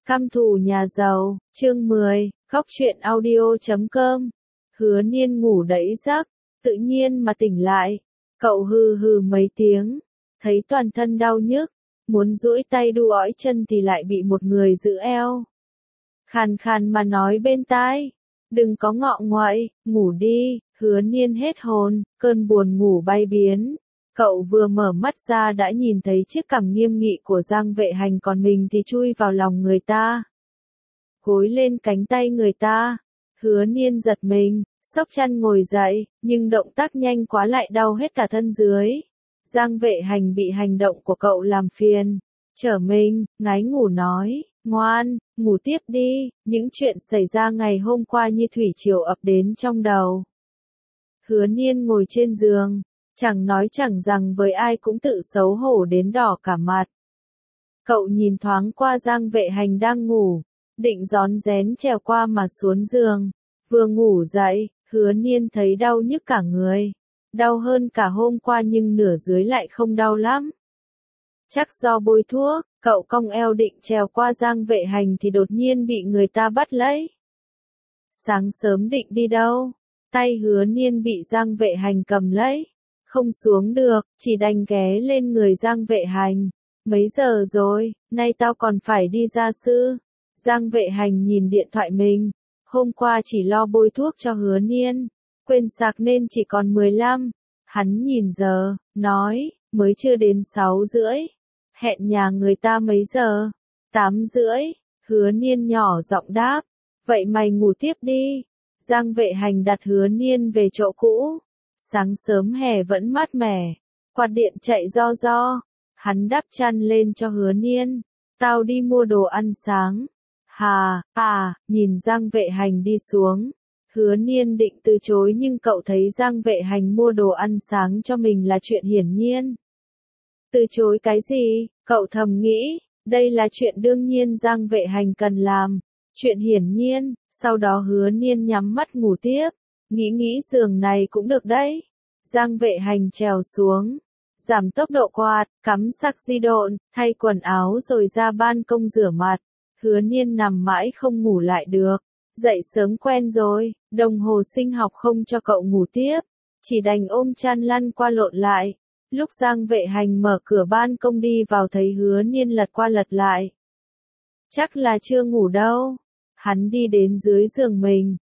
Căm thù nhà giàu, chương 10, góc truyện audio.com. Hứa Niên ngủ đẫy giấc, tự nhiên mà tỉnh lại. Cậu hừ hừ mấy tiếng, thấy toàn thân đau nhức, muốn duỗi tay đu ỏi chân thì lại bị một người giữ eo. Khàn khàn mà nói bên tai, đừng có ngọ nguậy, ngủ đi. Hứa Niên hết hồn, cơn buồn ngủ bay biến. Cậu vừa mở mắt ra đã nhìn thấy chiếc cằm nghiêm nghị của Giang Vệ Hành, còn mình thì chui vào lòng người ta. Gối lên cánh tay người ta. Hứa Niên giật mình, xốc chăn ngồi dậy, nhưng động tác nhanh quá lại đau hết cả thân dưới. Giang Vệ Hành bị hành động của cậu làm phiền. Trở mình, ngái ngủ nói, ngoan, ngủ tiếp đi. Những chuyện xảy ra ngày hôm qua như thủy triều ập đến trong đầu. Hứa Niên ngồi trên giường, chẳng nói chẳng rằng với ai cũng tự xấu hổ đến đỏ cả mặt. Cậu nhìn thoáng qua Giang Vệ Hành đang ngủ, định rón rén trèo qua mà xuống giường. Vừa ngủ dậy, Hứa Niên thấy đau nhức cả người. Đau hơn cả hôm qua nhưng nửa dưới lại không đau lắm. Chắc do bôi thuốc, cậu cong eo định trèo qua Giang Vệ Hành thì đột nhiên bị người ta bắt lấy. Sáng sớm định đi đâu? Tay Hứa Niên bị Giang Vệ Hành cầm lấy. Không xuống được, chỉ đành ghé lên người Giang Vệ Hành. Mấy giờ rồi, nay tao còn phải đi gia sư. Giang Vệ Hành nhìn điện thoại mình. Hôm qua chỉ lo bôi thuốc cho Hứa Niên, quên sạc nên chỉ còn 15. Hắn nhìn giờ, nói, mới chưa đến 6:30. Hẹn nhà người ta mấy giờ? 8:30. Hứa Niên nhỏ giọng đáp, vậy mày ngủ tiếp đi. Giang Vệ Hành đặt Hứa Niên về chỗ cũ. Sáng sớm hè vẫn mát mẻ, quạt điện chạy ro ro. Hắn đắp chăn lên cho Hứa Niên. Tao đi mua đồ ăn sáng. Nhìn Giang Vệ Hành đi xuống. Hứa Niên định từ chối nhưng cậu thấy Giang Vệ Hành mua đồ ăn sáng cho mình là chuyện hiển nhiên. Từ chối cái gì? Cậu thầm nghĩ, đây là chuyện đương nhiên Giang Vệ Hành cần làm. Chuyện hiển nhiên. Sau đó Hứa Niên nhắm mắt ngủ tiếp. Nghĩ giường này cũng được đấy. Giang Vệ Hành trèo xuống, giảm tốc độ quạt, cắm sạc di động, thay quần áo rồi ra ban công rửa mặt. Hứa Niên nằm mãi không ngủ lại được. Dậy sớm quen rồi, đồng hồ sinh học không cho cậu ngủ tiếp. Chỉ đành ôm chăn lăn qua lộn lại. Lúc Giang Vệ Hành mở cửa ban công đi vào thấy Hứa Niên lật qua lật lại. Chắc là chưa ngủ đâu. Hắn đi đến dưới giường mình.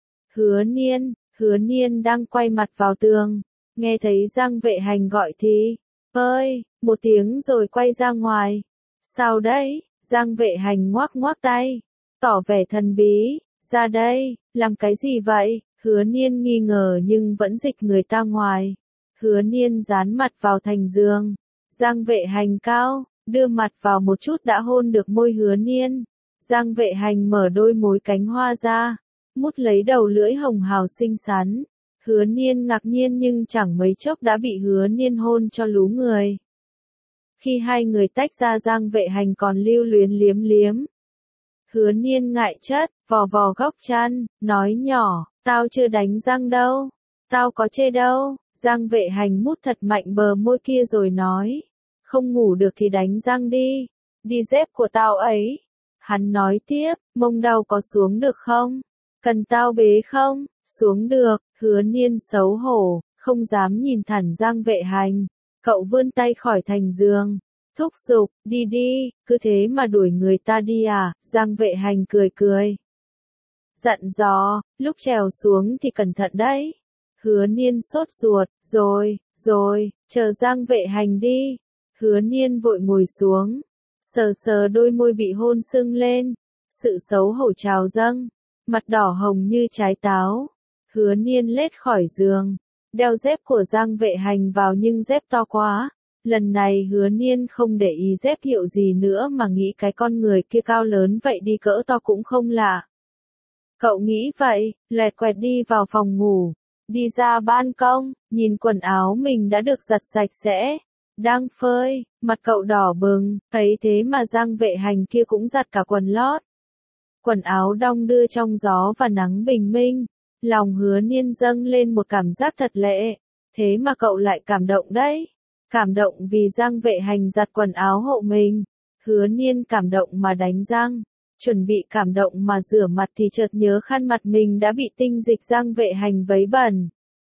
Hứa Niên đang quay mặt vào tường. Nghe thấy Giang Vệ Hành gọi thì, ơi, một tiếng rồi quay ra ngoài. Sao đấy? Giang Vệ Hành ngoác ngoác tay, tỏ vẻ thần bí, ra đây, làm cái gì vậy? Hứa Niên nghi ngờ nhưng vẫn dịch người ta ngoài. Hứa Niên dán mặt vào thành giường. Giang Vệ Hành cao, đưa mặt vào một chút đã hôn được môi Hứa Niên. Giang Vệ Hành mở đôi môi cánh hoa ra, mút lấy đầu lưỡi hồng hào xinh xắn. Hứa Niên ngạc nhiên nhưng chẳng mấy chốc đã bị Hứa Niên hôn cho lú người. Khi hai người tách ra Giang Vệ Hành còn lưu luyến liếm liếm. Hứa Niên ngại chất, vò vò góc chăn, nói nhỏ, tao chưa đánh răng đâu, tao có chê đâu. Giang Vệ Hành mút thật mạnh bờ môi kia rồi nói, không ngủ được thì đánh răng đi, đi dép của tao ấy. Hắn nói tiếp, mông đau có xuống được không? Cần tao bế không? Xuống được. Hứa Niên xấu hổ, không dám nhìn thẳng Giang Vệ Hành. Cậu vươn tay khỏi thành giường, thúc giục, đi đi, cứ thế mà đuổi người ta đi à? Giang Vệ Hành cười cười, dặn dò, lúc trèo xuống thì cẩn thận đấy. Hứa Niên sốt ruột, rồi, chờ Giang Vệ Hành đi. Hứa Niên vội ngồi xuống, sờ đôi môi bị hôn sưng lên, sự xấu hổ trào dâng, mặt đỏ hồng như trái táo. Hứa Niên lết khỏi giường, đeo dép của Giang Vệ Hành vào nhưng dép to quá. Lần này Hứa Niên không để ý dép hiệu gì nữa mà nghĩ cái con người kia cao lớn vậy đi cỡ to cũng không lạ. Cậu nghĩ vậy, lẹt quẹt đi vào phòng ngủ, đi ra ban công, nhìn quần áo mình đã được giặt sạch sẽ, đang phơi, mặt cậu đỏ bừng, thấy thế mà Giang Vệ Hành kia cũng giặt cả quần lót. Quần áo đong đưa trong gió và nắng bình minh. Lòng Hứa Niên dâng lên một cảm giác thật lệ. Thế mà cậu lại cảm động đấy. Cảm động vì Giang Vệ Hành giặt quần áo hộ mình. Hứa Niên cảm động mà đánh răng. chuẩn bị cảm động mà rửa mặt thì chợt nhớ khăn mặt mình đã bị tinh dịch Giang Vệ Hành vấy bẩn.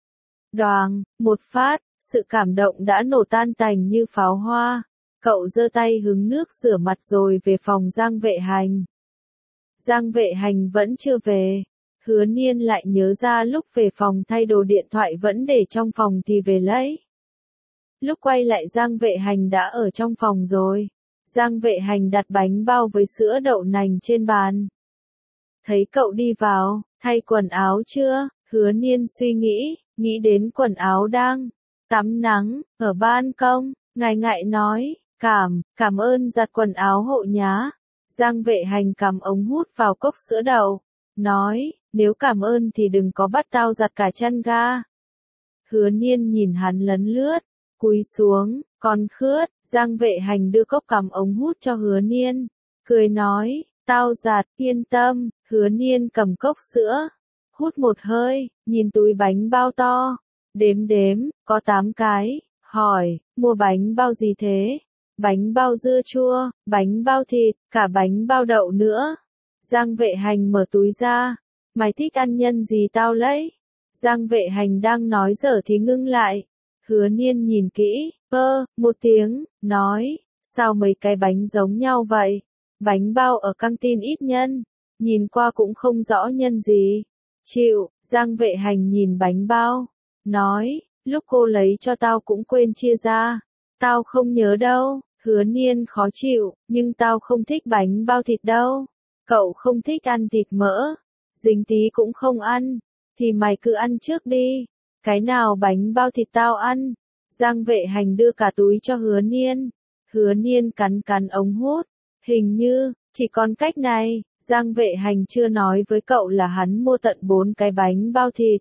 Đoàng, một phát, sự cảm động đã nổ tan tành như pháo hoa. Cậu giơ tay hứng nước rửa mặt rồi về phòng Giang Vệ Hành. Giang Vệ Hành vẫn chưa về. Hứa Niên lại nhớ ra lúc về phòng thay đồ điện thoại vẫn để trong phòng thì về lấy. Lúc quay lại Giang Vệ Hành đã ở trong phòng rồi. Giang Vệ Hành đặt bánh bao với sữa đậu nành trên bàn. Thấy cậu đi vào, thay quần áo chưa? Hứa Niên suy nghĩ đến quần áo đang tắm nắng, ở ban công, ngại ngại nói, cảm ơn giặt quần áo hộ nhá. Giang Vệ Hành cầm ống hút vào cốc sữa đậu, nói, nếu cảm ơn thì đừng có bắt tao giặt cả chăn ga. Hứa Niên nhìn hắn lấn lướt, cúi xuống, còn khướt. Giang Vệ Hành đưa cốc cầm ống hút cho Hứa Niên, cười nói, tao giặt, yên tâm. Hứa Niên cầm cốc sữa, hút một hơi, nhìn túi bánh bao to, đếm, có 8 cái, hỏi, mua bánh bao gì thế? Bánh bao dưa chua, bánh bao thịt, cả bánh bao đậu nữa. Giang Vệ Hành mở túi ra, mày thích ăn nhân gì tao lấy? Giang Vệ Hành đang nói dở thì ngưng lại. Hứa Niên nhìn kỹ, một tiếng, nói, sao mấy cái bánh giống nhau vậy? Bánh bao ở căng tin ít nhân, nhìn qua cũng không rõ nhân gì. Chịu, Giang Vệ Hành nhìn bánh bao, nói, lúc cô lấy cho tao cũng quên chia ra. Tao không nhớ đâu. Hứa Niên khó chịu, nhưng tao không thích bánh bao thịt đâu. Cậu không thích ăn thịt mỡ, dính tí cũng không ăn, thì mày cứ ăn trước đi. Cái nào bánh bao thịt tao ăn. Giang Vệ Hành đưa cả túi cho Hứa Niên. Hứa Niên cắn ống hút. Hình như, chỉ còn cách này. Giang Vệ Hành chưa nói với cậu là hắn mua tận 4 cái bánh bao thịt.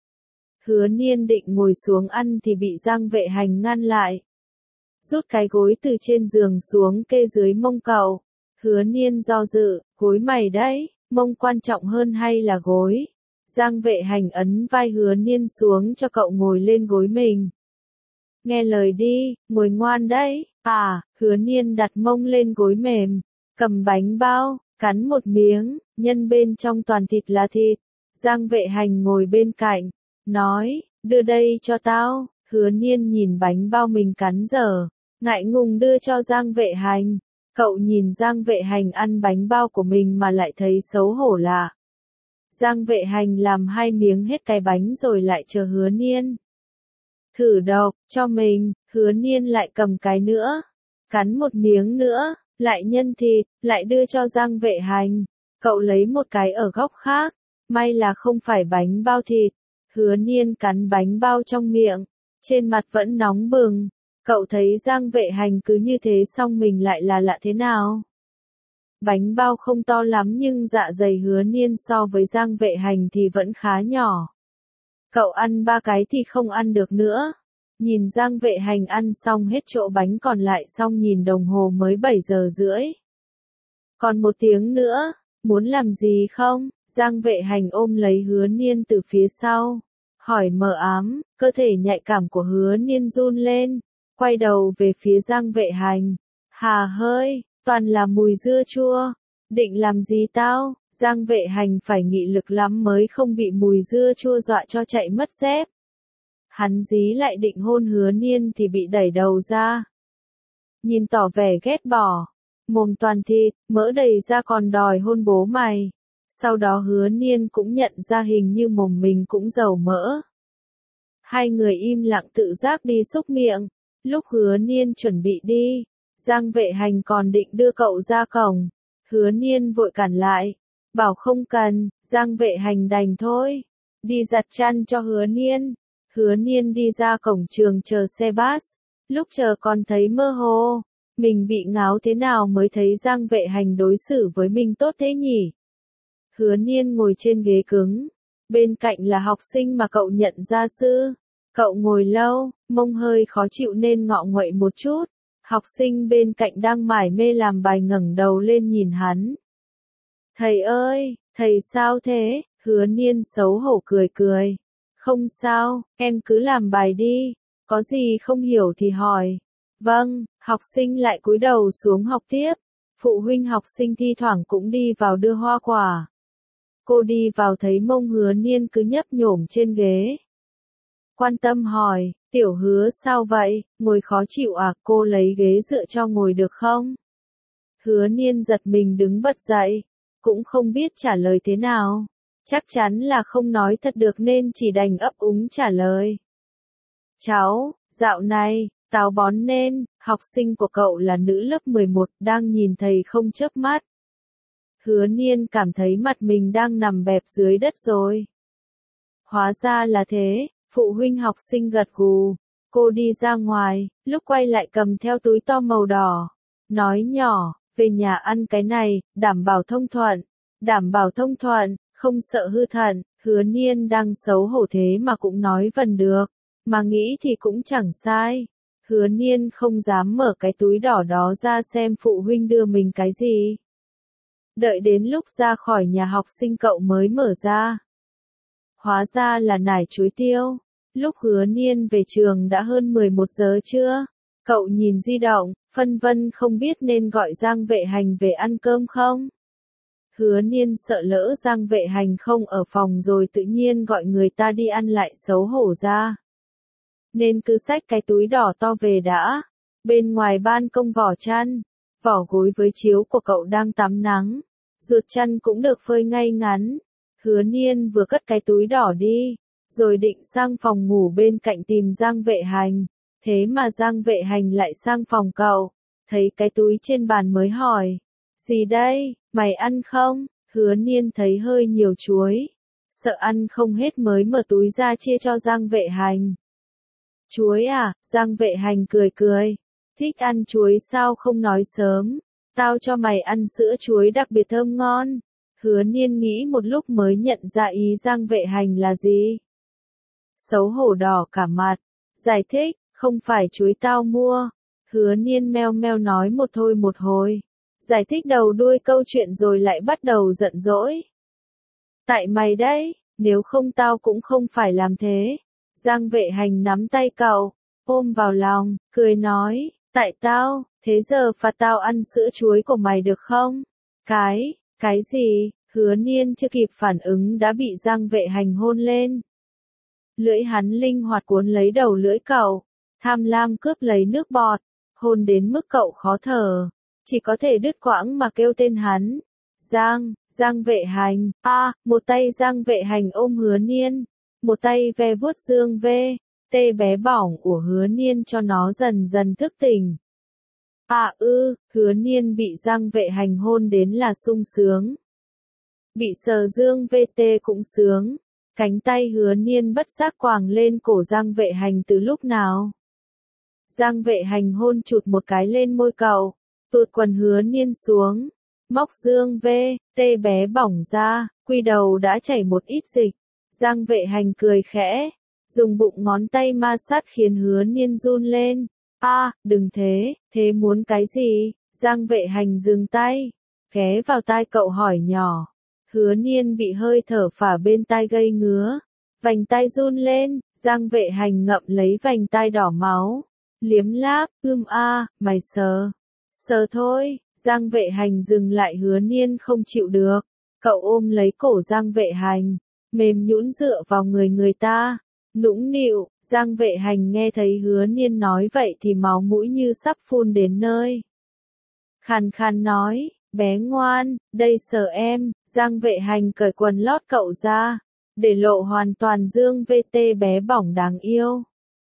Hứa Niên định ngồi xuống ăn thì bị Giang Vệ Hành ngăn lại. Rút cái gối từ trên giường xuống kê dưới mông cậu. Hứa Niên do dự, gối mày đấy, mông quan trọng hơn hay là gối? Giang Vệ Hành ấn vai Hứa Niên xuống cho cậu ngồi lên gối mình. Nghe lời đi, ngồi ngoan đấy. Hứa Niên đặt mông lên gối mềm, cầm bánh bao, cắn một miếng, nhân bên trong toàn thịt là thịt. Giang Vệ Hành ngồi bên cạnh, nói, đưa đây cho tao. Hứa Niên nhìn bánh bao mình cắn dở, ngại ngùng đưa cho Giang Vệ Hành. Cậu nhìn Giang Vệ Hành ăn bánh bao của mình mà lại thấy xấu hổ lạ. Giang Vệ Hành làm 2 miếng hết cái bánh rồi lại chờ Hứa Niên thử độc cho mình. Hứa Niên lại cầm cái nữa, cắn một miếng nữa, lại nhân thịt, lại đưa cho Giang Vệ Hành. Cậu lấy một cái ở góc khác, may là không phải bánh bao thịt. Hứa Niên cắn bánh bao trong miệng, trên mặt vẫn nóng bừng. Cậu thấy Giang Vệ Hành cứ như thế xong mình lại là lạ thế nào? Bánh bao không to lắm nhưng dạ dày Hứa Niên so với Giang Vệ Hành thì vẫn khá nhỏ. Cậu ăn 3 cái thì không ăn được nữa. Nhìn Giang Vệ Hành ăn xong hết chỗ bánh còn lại xong nhìn đồng hồ mới 7 giờ rưỡi. Còn 1 tiếng nữa, muốn làm gì không? Giang Vệ Hành ôm lấy Hứa Niên từ phía sau, hỏi mờ ám. Cơ thể nhạy cảm của Hứa Niên run lên, quay đầu về phía Giang Vệ Hành. Hà hơi, toàn là mùi dưa chua. Định làm gì tao? Giang Vệ Hành phải nghị lực lắm mới không bị mùi dưa chua dọa cho chạy mất dép. Hắn dí lại định hôn Hứa Niên thì bị đẩy đầu ra. Nhìn tỏ vẻ ghét bỏ. Mồm toàn thịt, mỡ đầy ra còn đòi hôn bố mày. Sau đó Hứa Niên cũng nhận ra hình như mồm mình cũng dầu mỡ. Hai người im lặng tự giác đi xúc miệng. Lúc Hứa Niên chuẩn bị đi, Giang Vệ Hành còn định đưa cậu ra cổng. Hứa Niên vội cản lại, bảo không cần. Giang Vệ Hành đành thôi, đi giặt chăn cho Hứa Niên. Hứa Niên đi ra cổng trường chờ xe bus. Lúc chờ còn thấy mơ hồ, mình bị ngáo thế nào mới thấy Giang Vệ Hành đối xử với mình tốt thế nhỉ? Hứa Niên ngồi trên ghế cứng, bên cạnh là học sinh mà cậu nhận gia sư. Cậu ngồi lâu, mông hơi khó chịu nên ngọ nguậy một chút. Học sinh bên cạnh đang mải mê làm bài ngẩng đầu lên nhìn hắn. Thầy ơi, thầy sao thế? Hứa Niên xấu hổ cười. Không sao, em cứ làm bài đi, có gì không hiểu thì hỏi. Vâng, học sinh lại cúi đầu xuống học tiếp. Phụ huynh học sinh thi thoảng cũng đi vào đưa hoa quả. Cô đi vào thấy mông Hứa Niên cứ nhấp nhổm trên ghế. Quan tâm hỏi, tiểu Hứa sao vậy, ngồi khó chịu à, cô lấy ghế dựa cho ngồi được không? Hứa Niên giật mình đứng bật dậy, cũng không biết trả lời thế nào. Chắc chắn là không nói thật được nên chỉ đành ấp úng trả lời. Cháu, dạo này, táo bón nên, học sinh của cậu là nữ lớp 11, đang nhìn thầy không chớp mắt. Hứa Niên cảm thấy mặt mình đang nằm bẹp dưới đất rồi. Hóa ra là thế, phụ huynh học sinh gật gù. Cô đi ra ngoài, lúc quay lại cầm theo túi to màu đỏ. Nói nhỏ, về nhà ăn cái này, đảm bảo thông thuận. Đảm bảo thông thuận, không sợ hư thận. Hứa Niên đang xấu hổ thế mà cũng nói vần được. Mà nghĩ thì cũng chẳng sai. Hứa Niên không dám mở cái túi đỏ đó ra xem phụ huynh đưa mình cái gì. Đợi đến lúc ra khỏi nhà học sinh cậu mới mở ra. Hóa ra là nải chuối tiêu. Lúc Hứa Niên về trường đã hơn 11 giờ trưa. Cậu nhìn di động, phân vân không biết nên gọi Giang Vệ Hành về ăn cơm không. Hứa Niên sợ lỡ Giang Vệ Hành không ở phòng rồi tự nhiên gọi người ta đi ăn lại xấu hổ ra. Nên cứ xách cái túi đỏ to về đã. Bên ngoài ban công vỏ chăn, vỏ gối với chiếu của cậu đang tắm nắng. Ruột chăn cũng được phơi ngay ngắn. Hứa Niên vừa cất cái túi đỏ đi, rồi định sang phòng ngủ bên cạnh tìm Giang Vệ Hành. Thế mà Giang Vệ Hành lại sang phòng cậu, thấy cái túi trên bàn mới hỏi. Gì đây, mày ăn không? Hứa Niên thấy hơi nhiều chuối. Sợ ăn không hết mới mở túi ra chia cho Giang Vệ Hành. Chuối à? Giang Vệ Hành cười cười. Thích ăn chuối sao không nói sớm? Tao cho mày ăn sữa chuối đặc biệt thơm ngon. Hứa Niên nghĩ một lúc mới nhận ra ý Giang Vệ Hành là gì. Xấu hổ đỏ cả mặt. Giải thích, không phải chuối tao mua. Hứa Niên meo meo nói một thôi một hồi. Giải thích đầu đuôi câu chuyện rồi lại bắt đầu giận dỗi. Tại mày đấy, nếu không tao cũng không phải làm thế. Giang Vệ Hành nắm tay cậu, ôm vào lòng, cười nói, tại tao, thế giờ phạt tao ăn sữa chuối của mày được không? Cái gì? Hứa Niên chưa kịp phản ứng đã bị Giang Vệ Hành hôn lên. Lưỡi hắn linh hoạt cuốn lấy đầu lưỡi cậu, tham lam cướp lấy nước bọt, hôn đến mức cậu khó thở, chỉ có thể đứt quãng mà kêu tên hắn. Giang Vệ Hành, một tay Giang Vệ Hành ôm Hứa Niên, một tay ve vuốt dương tê bé bỏng của Hứa Niên cho nó dần dần thức tỉnh. Hứa Niên bị Giang Vệ Hành hôn đến là sung sướng. Bị sờ dương tê cũng sướng. Cánh tay Hứa Niên bất giác quàng lên cổ Giang Vệ Hành từ lúc nào. Giang Vệ Hành hôn chụt một cái lên môi cậu, tuột quần Hứa Niên xuống, móc dương tê bé bỏng ra, quy đầu đã chảy một ít dịch. Giang Vệ Hành cười khẽ, dùng bụng ngón tay ma sát khiến Hứa Niên run lên. Đừng thế muốn cái gì? Giang Vệ Hành dừng tay, ghé vào tai cậu hỏi nhỏ. Hứa Niên bị hơi thở phả bên tai gây ngứa, vành tai run lên, Giang Vệ Hành ngậm lấy vành tai đỏ máu, liếm láp, mày sờ thôi. Giang Vệ Hành dừng lại. Hứa Niên không chịu được, cậu ôm lấy cổ Giang Vệ Hành, mềm nhũn dựa vào người ta, nũng nịu. Giang Vệ Hành nghe thấy Hứa Niên nói vậy thì máu mũi như sắp phun đến nơi. Khàn khàn nói, bé ngoan, đây sờ em. Giang Vệ Hành cởi quần lót cậu ra, để lộ hoàn toàn dương tê bé bỏng đáng yêu.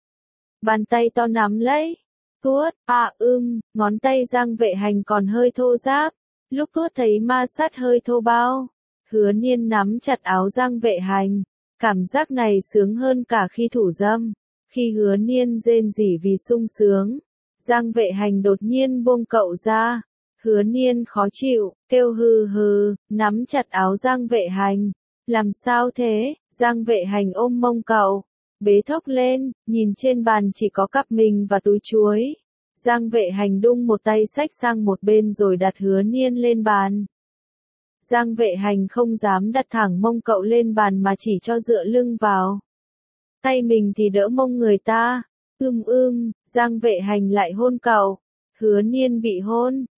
Bàn tay to nắm lấy, tuốt, ngón tay Giang Vệ Hành còn hơi thô ráp, lúc tuốt thấy ma sát hơi thô bao. Hứa Niên nắm chặt áo Giang Vệ Hành, cảm giác này sướng hơn cả khi thủ dâm. Khi Hứa Niên rên rỉ vì sung sướng, Giang Vệ Hành đột nhiên buông cậu ra. Hứa Niên khó chịu, kêu hừ, nắm chặt áo Giang Vệ Hành. Làm sao thế? Giang Vệ Hành ôm mông cậu, bế thốc lên, nhìn trên bàn chỉ có cặp mình và túi chuối. Giang Vệ Hành đung một tay xách sang một bên rồi đặt Hứa Niên lên bàn. Giang Vệ Hành không dám đặt thẳng mông cậu lên bàn mà chỉ cho dựa lưng vào. Tay mình thì đỡ mông người ta. Giang Vệ Hành lại hôn cậu. Hứa Niên bị hôn,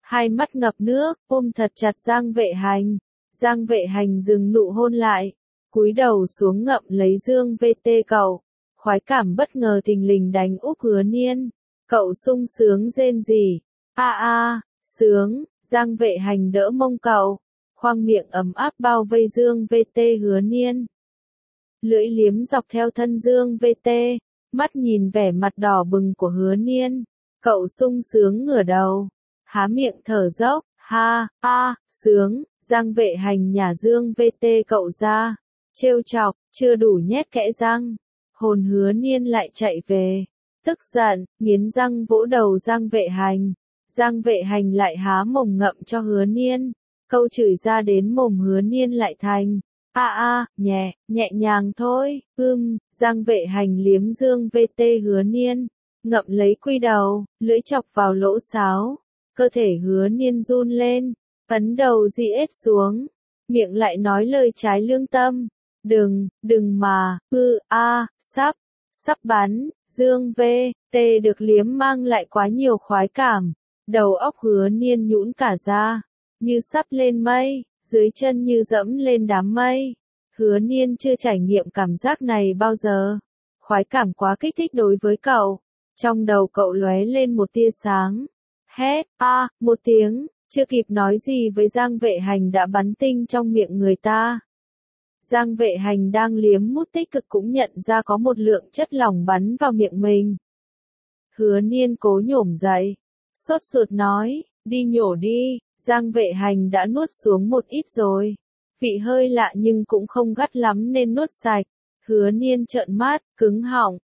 hai mắt ngập nước, ôm thật chặt Giang Vệ Hành. Giang Vệ Hành dừng nụ hôn lại, cúi đầu xuống ngậm lấy Dương VT cậu. Khoái cảm bất ngờ thình lình đánh úp Hứa Niên. Cậu sung sướng rên rỉ. A a, sướng, Giang Vệ Hành đỡ mông cậu. Khoang miệng ấm áp bao vây Dương VT Hứa Niên. Lưỡi liếm dọc theo thân Dương VT, mắt nhìn vẻ mặt đỏ bừng của Hứa Niên. Cậu sung sướng ngửa đầu, há miệng thở dốc, ha, a, sướng, Giang Vệ Hành nhả Dương VT cậu ra, trêu chọc, chưa đủ nhét kẽ răng. Hồn Hứa Niên lại chạy về, tức giận, nghiến răng vỗ đầu Giang Vệ Hành. Giang Vệ Hành lại há mồm ngậm cho Hứa Niên, câu chửi ra đến mồm Hứa Niên lại thành, nhẹ nhàng thôi, Giang Vệ Hành liếm Dương VT Hứa Niên, ngậm lấy quy đầu, lưỡi chọc vào lỗ sáo, cơ thể Hứa Niên run lên, ấn đầu GS xuống, miệng lại nói lời trái lương tâm, đừng mà, sắp bắn, Dương VT được liếm mang lại quá nhiều khoái cảm, đầu óc Hứa Niên nhũn cả ra, như sắp lên mây, dưới chân như dẫm lên đám mây. Hứa Niên chưa trải nghiệm cảm giác này bao giờ. Khoái cảm quá kích thích đối với cậu. Trong đầu cậu lóe lên một tia sáng. Hét, một tiếng, chưa kịp nói gì với Giang Vệ Hành đã bắn tinh trong miệng người ta. Giang Vệ Hành đang liếm mút tích cực cũng nhận ra có một lượng chất lỏng bắn vào miệng mình. Hứa Niên cố nhổm dậy, sốt ruột nói, đi nhổ đi, Giang Vệ Hành đã nuốt xuống một ít rồi. Vị hơi lạ nhưng cũng không gắt lắm nên nuốt sạch. Hứa Niên trợn mắt, cứng họng,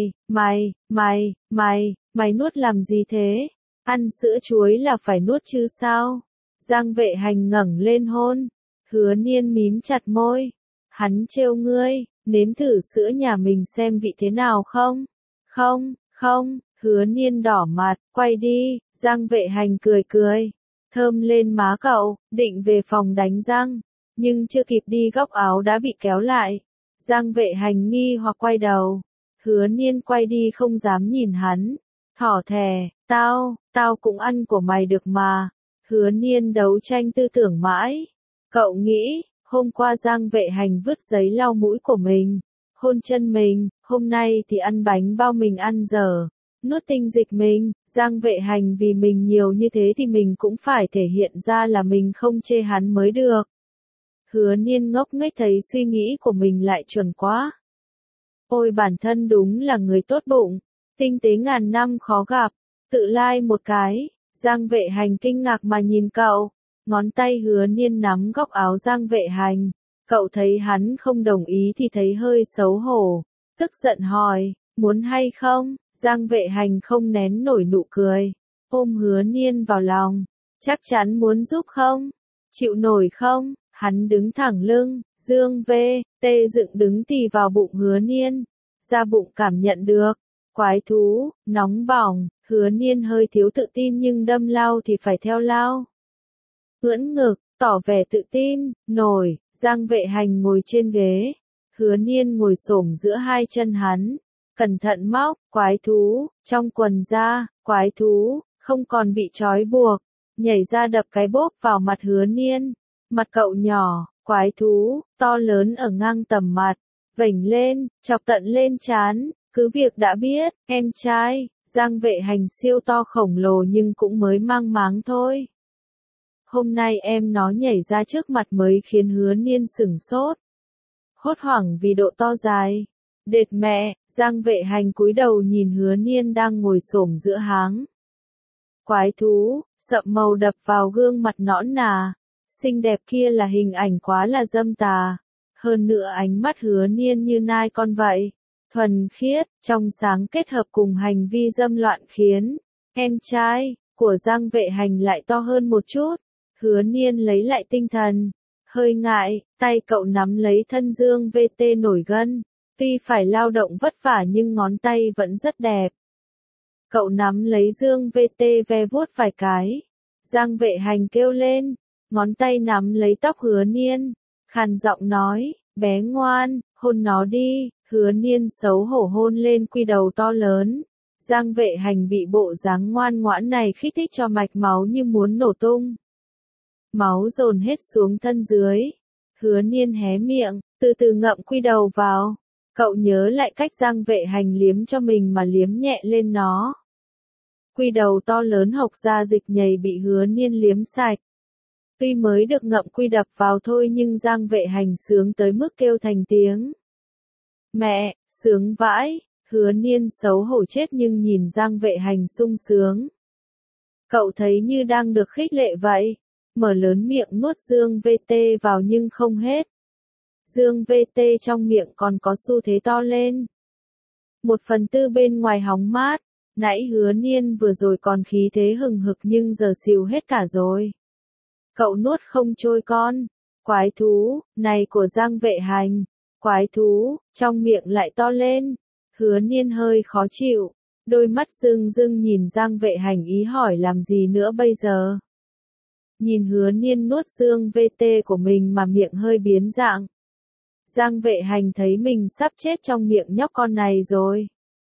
mày nuốt làm gì thế? Ăn sữa chuối là phải nuốt chứ sao? Giang Vệ Hành ngẩng lên hôn. Hứa Niên mím chặt môi. Hắn trêu ngươi, nếm thử sữa nhà mình xem vị thế nào không? Không, Hứa Niên đỏ mặt, quay đi, Giang Vệ Hành cười, thơm lên má cậu, định về phòng đánh răng, nhưng chưa kịp đi góc áo đã bị kéo lại. Giang Vệ Hành nghi hoặc quay đầu, Hứa Niên quay đi không dám nhìn hắn, thỏ thẻ, tao cũng ăn của mày được mà. Hứa Niên đấu tranh tư tưởng mãi, cậu nghĩ, hôm qua Giang Vệ Hành vứt giấy lau mũi của mình, hôn chân mình, hôm nay thì ăn bánh bao mình ăn dở, nuốt tinh dịch mình, Giang Vệ Hành vì mình nhiều như thế thì mình cũng phải thể hiện ra là mình không chê hắn mới được. Hứa Niên ngốc nghếch thấy suy nghĩ của mình lại chuẩn quá. Ôi bản thân đúng là người tốt bụng, tinh tế ngàn năm khó gặp, tự like một cái, Giang Vệ Hành kinh ngạc mà nhìn cậu, ngón tay Hứa Niên nắm góc áo Giang Vệ Hành, cậu thấy hắn không đồng ý thì thấy hơi xấu hổ, tức giận hỏi, muốn hay không? Giang Vệ Hành không nén nổi nụ cười, ôm Hứa Niên vào lòng, chắc chắn muốn giúp không? Chịu nổi không? Hắn đứng thẳng lưng, Dương VT dựng đứng tì vào bụng Hứa Niên, da bụng cảm nhận được, quái thú, nóng bỏng, Hứa Niên hơi thiếu tự tin nhưng đâm lao thì phải theo lao. Ưỡn ngực, tỏ vẻ tự tin, nổi, Giang Vệ Hành ngồi trên ghế, Hứa Niên ngồi xổm giữa hai chân hắn, cẩn thận móc, quái thú, trong quần da, quái thú, không còn bị trói buộc, nhảy ra đập cái bốp vào mặt Hứa Niên. Mặt cậu nhỏ, quái thú, to lớn ở ngang tầm mặt, vểnh lên, chọc tận lên trán, cứ việc đã biết, em trai, Giang Vệ Hành siêu to khổng lồ nhưng cũng mới mang máng thôi. Hôm nay em nó nhảy ra trước mặt mới khiến Hứa Niên sửng sốt. Hốt hoảng vì độ to dài. Đệt mẹ, Giang Vệ Hành cúi đầu nhìn Hứa Niên đang ngồi xổm giữa háng. Quái thú, sậm màu đập vào gương mặt nõn nà. Xinh đẹp kia là hình ảnh quá là dâm tà. Hơn nữa ánh mắt Hứa Niên như nai con vậy. Thuần khiết, trong sáng kết hợp cùng hành vi dâm loạn khiến em trai của Giang Vệ Hành lại to hơn một chút. Hứa Niên lấy lại tinh thần. Hơi ngại, tay cậu nắm lấy thân Dương VT nổi gân. Tuy phải lao động vất vả nhưng ngón tay vẫn rất đẹp. Cậu nắm lấy Dương VT ve vuốt vài cái. Giang Vệ Hành kêu lên. Ngón tay nắm lấy tóc Hứa Niên. Khàn giọng nói, bé ngoan, hôn nó đi. Hứa Niên xấu hổ hôn lên quy đầu to lớn. Giang Vệ Hành bị bộ dáng ngoan ngoãn này kích thích cho mạch máu như muốn nổ tung. Máu dồn hết xuống thân dưới. Hứa Niên hé miệng, từ từ ngậm quy đầu vào. Cậu nhớ lại cách Giang Vệ Hành liếm cho mình mà liếm nhẹ lên nó. Quy đầu to lớn hộc ra dịch nhầy bị Hứa Niên liếm sạch. Tuy mới được ngậm quy đập vào thôi nhưng Giang Vệ Hành sướng tới mức kêu thành tiếng. Mẹ, sướng vãi. Hứa Niên xấu hổ chết nhưng nhìn Giang Vệ Hành sung sướng. Cậu thấy như đang được khích lệ vậy. Mở lớn miệng nuốt Dương VT vào nhưng không hết. Dương VT trong miệng còn có xu thế to lên. 1/4 bên ngoài hóng mát. Nãy Hứa Niên vừa rồi còn khí thế hừng hực nhưng giờ xìu hết cả rồi. Cậu nuốt không trôi con. Quái thú, này của Giang Vệ Hành. Quái thú, trong miệng lại to lên. Hứa Niên hơi khó chịu. Đôi mắt rưng rưng nhìn Giang Vệ Hành ý hỏi làm gì nữa bây giờ. Nhìn Hứa Niên nuốt Dương VT của mình mà miệng hơi biến dạng. Giang Vệ Hành thấy mình sắp chết trong miệng nhóc con này rồi.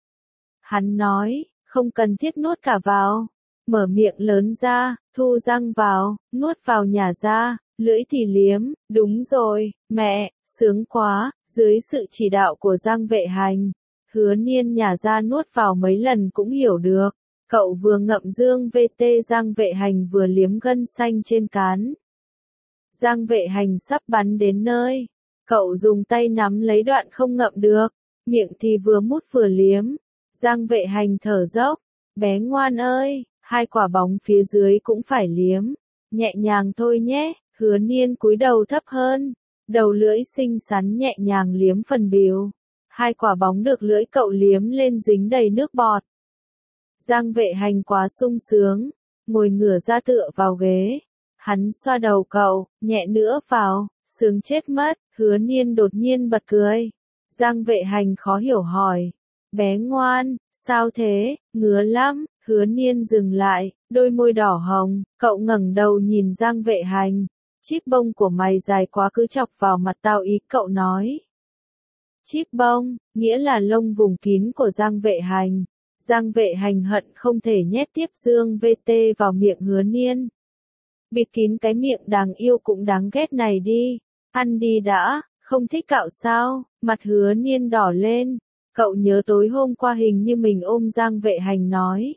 Hắn nói, không cần thiết nuốt cả vào. Mở miệng lớn ra, thu răng vào, nuốt vào nhả ra, lưỡi thì liếm. Đúng rồi, mẹ, sướng quá. Dưới sự chỉ đạo của Giang Vệ Hành, Hứa Niên nhả ra nuốt vào mấy lần cũng hiểu được. Cậu vừa ngậm Dương VT Giang Vệ Hành vừa liếm gân xanh trên cán. Giang Vệ Hành sắp bắn đến nơi. Cậu dùng tay nắm lấy đoạn không ngậm được. Miệng thì vừa mút vừa liếm. Giang Vệ Hành thở dốc. Bé ngoan ơi, 2 quả bóng phía dưới cũng phải liếm. Nhẹ nhàng thôi nhé. Hứa Niên cúi đầu thấp hơn. Đầu lưỡi xinh xắn nhẹ nhàng liếm phần bìu. 2 quả bóng được lưỡi cậu liếm lên dính đầy nước bọt. Giang Vệ Hành quá sung sướng, ngồi ngửa ra tựa vào ghế. Hắn xoa đầu cậu, nhẹ nữa vào, sướng chết mất. Hứa Niên đột nhiên bật cười. Giang Vệ Hành khó hiểu hỏi. Bé ngoan, sao thế, ngứa lắm. Hứa Niên dừng lại, đôi môi đỏ hồng. Cậu ngẩng đầu nhìn Giang Vệ Hành. Chíp bông của mày dài quá cứ chọc vào mặt tao ý, cậu nói. Chíp bông, nghĩa là lông vùng kín của Giang Vệ Hành. Giang Vệ Hành hận không thể nhét tiếp Dương VT vào miệng Hứa Niên. Bịt kín cái miệng đáng yêu cũng đáng ghét này đi. Ăn đi đã, không thích cạo sao? Mặt Hứa Niên đỏ lên. Cậu nhớ tối hôm qua hình như mình ôm Giang Vệ Hành nói.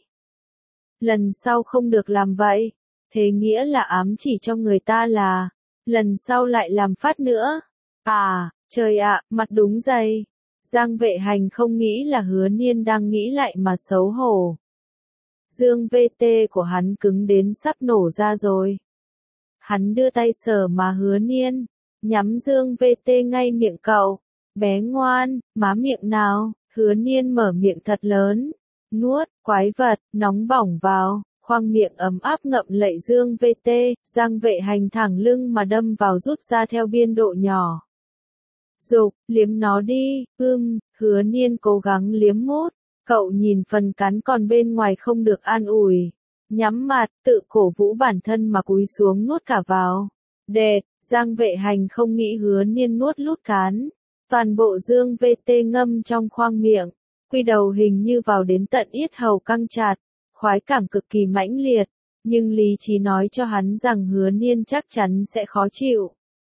Lần sau không được làm vậy. Thế nghĩa là ám chỉ cho người ta là. Lần sau lại làm phát nữa. À, trời ạ, mặt đúng dày. Giang Vệ Hành không nghĩ là Hứa Niên đang nghĩ lại mà xấu hổ. Dương VT của hắn cứng đến sắp nổ ra rồi. Hắn đưa tay sờ mà Hứa Niên, nhắm Dương VT ngay miệng cậu. Bé ngoan, má miệng nào. Hứa Niên mở miệng thật lớn. Nuốt, quái vật, nóng bỏng vào. Khoang miệng ấm áp ngậm lậy Dương VT. Giang Vệ Hành thẳng lưng mà đâm vào rút ra theo biên độ nhỏ. Dục, liếm nó đi. Hứa Niên cố gắng liếm mút. Cậu nhìn phần cắn còn bên ngoài không được an ủi. Nhắm mặt, tự cổ vũ bản thân mà cúi xuống nuốt cả vào. Đệt, Giang Vệ Hành không nghĩ Hứa Niên nuốt lút cán. Toàn bộ Dương VT ngâm trong khoang miệng. Quy đầu hình như vào đến tận yết hầu căng chặt. Khoái cảm cực kỳ mãnh liệt. Nhưng lý trí nói cho hắn rằng Hứa Niên chắc chắn sẽ khó chịu.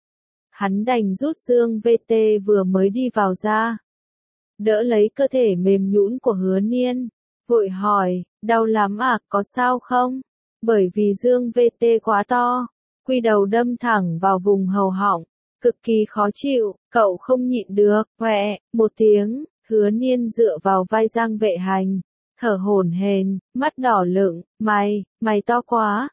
Hắn đành rút Dương VT vừa mới đi vào ra. Đỡ lấy cơ thể mềm nhũn của Hứa Niên. Vội hỏi, đau lắm à, có sao không? Bởi vì Dương VT quá to. Quy đầu đâm thẳng vào vùng hầu họng. Cực kỳ khó chịu, cậu không nhịn được. Quẹ, một tiếng, Hứa Niên dựa vào vai Giang Vệ Hành. Thở hổn hển, mắt đỏ lựng. Mày to quá.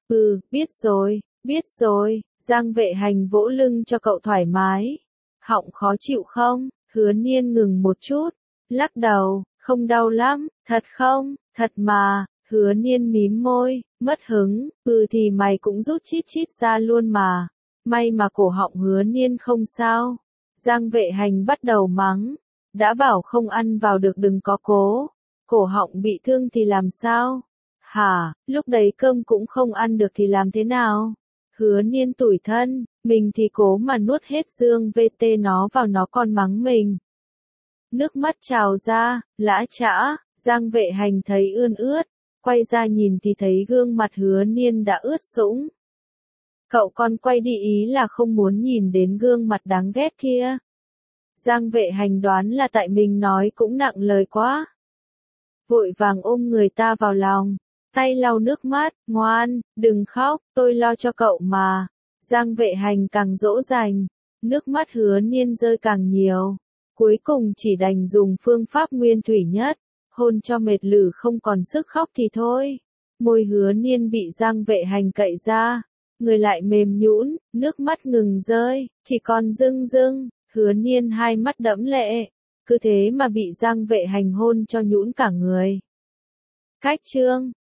Biết rồi. Giang Vệ Hành vỗ lưng cho cậu thoải mái. Họng khó chịu không? Hứa Niên ngừng một chút. Lắc đầu, không đau lắm. Thật không? Thật mà. Hứa Niên mím môi, mất hứng. Thì mày cũng rút chít chít ra luôn mà. May mà cổ họng Hứa Niên không sao. Giang Vệ Hành bắt đầu mắng. Đã bảo không ăn vào được đừng có cố. Cổ họng bị thương thì làm sao? Hả, lúc đấy cơm cũng không ăn được thì làm thế nào? Hứa Niên tủi thân, mình thì cố mà nuốt hết Dương VT nó vào nó còn mắng mình. Nước mắt trào ra, lã chã, Giang Vệ Hành thấy ươn ướt, quay ra nhìn thì thấy gương mặt Hứa Niên đã ướt sũng. Cậu con quay đi ý là không muốn nhìn đến gương mặt đáng ghét kia. Giang Vệ Hành đoán là tại mình nói cũng nặng lời quá. Vội vàng ôm người ta vào lòng, tay lau nước mắt, ngoan, đừng khóc, tôi lo cho cậu mà. Giang Vệ Hành càng dỗ dành, nước mắt Hứa Niên rơi càng nhiều. Cuối cùng chỉ đành dùng phương pháp nguyên thủy nhất, hôn cho mệt lử không còn sức khóc thì thôi. Môi Hứa Niên bị Giang Vệ Hành cậy ra, người lại mềm nhũn, nước mắt ngừng rơi, chỉ còn rưng rưng. Hứa Niên hai mắt đẫm lệ, cứ thế mà bị Giang Vệ Hành hôn cho nhũn cả người. Cách chương